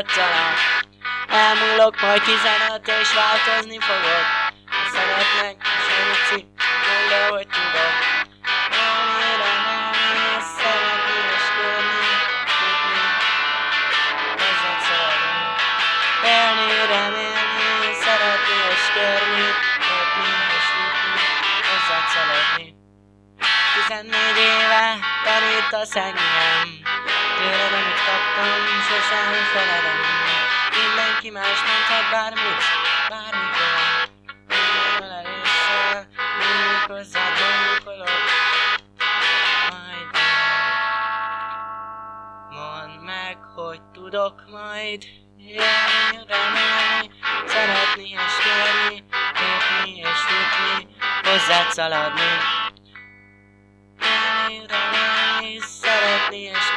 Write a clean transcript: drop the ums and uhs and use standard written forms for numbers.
tetszenek. Elmúlok majd 15 és változni fogok. Ha szeretnek, semmi mondd el, hogy tudok. Élni, remélni, szeretni és kérni, tudni, hozzád szaladni. Élni, remélni, szeretni és kérni, tudni és tudni, hozzád szaladni. 14 éve tanítasz engem, tőled amit kaptam, sosem feledem. Mindenki más mondhat bármit, bármikor. Minden elésszel, mindig hozzád gondolok. Majd mondd meg, hogy tudok majd élni, remélni, szeretni és kérni, lépni és futni, hozzád szaladni. Élni, remélni, szeretni és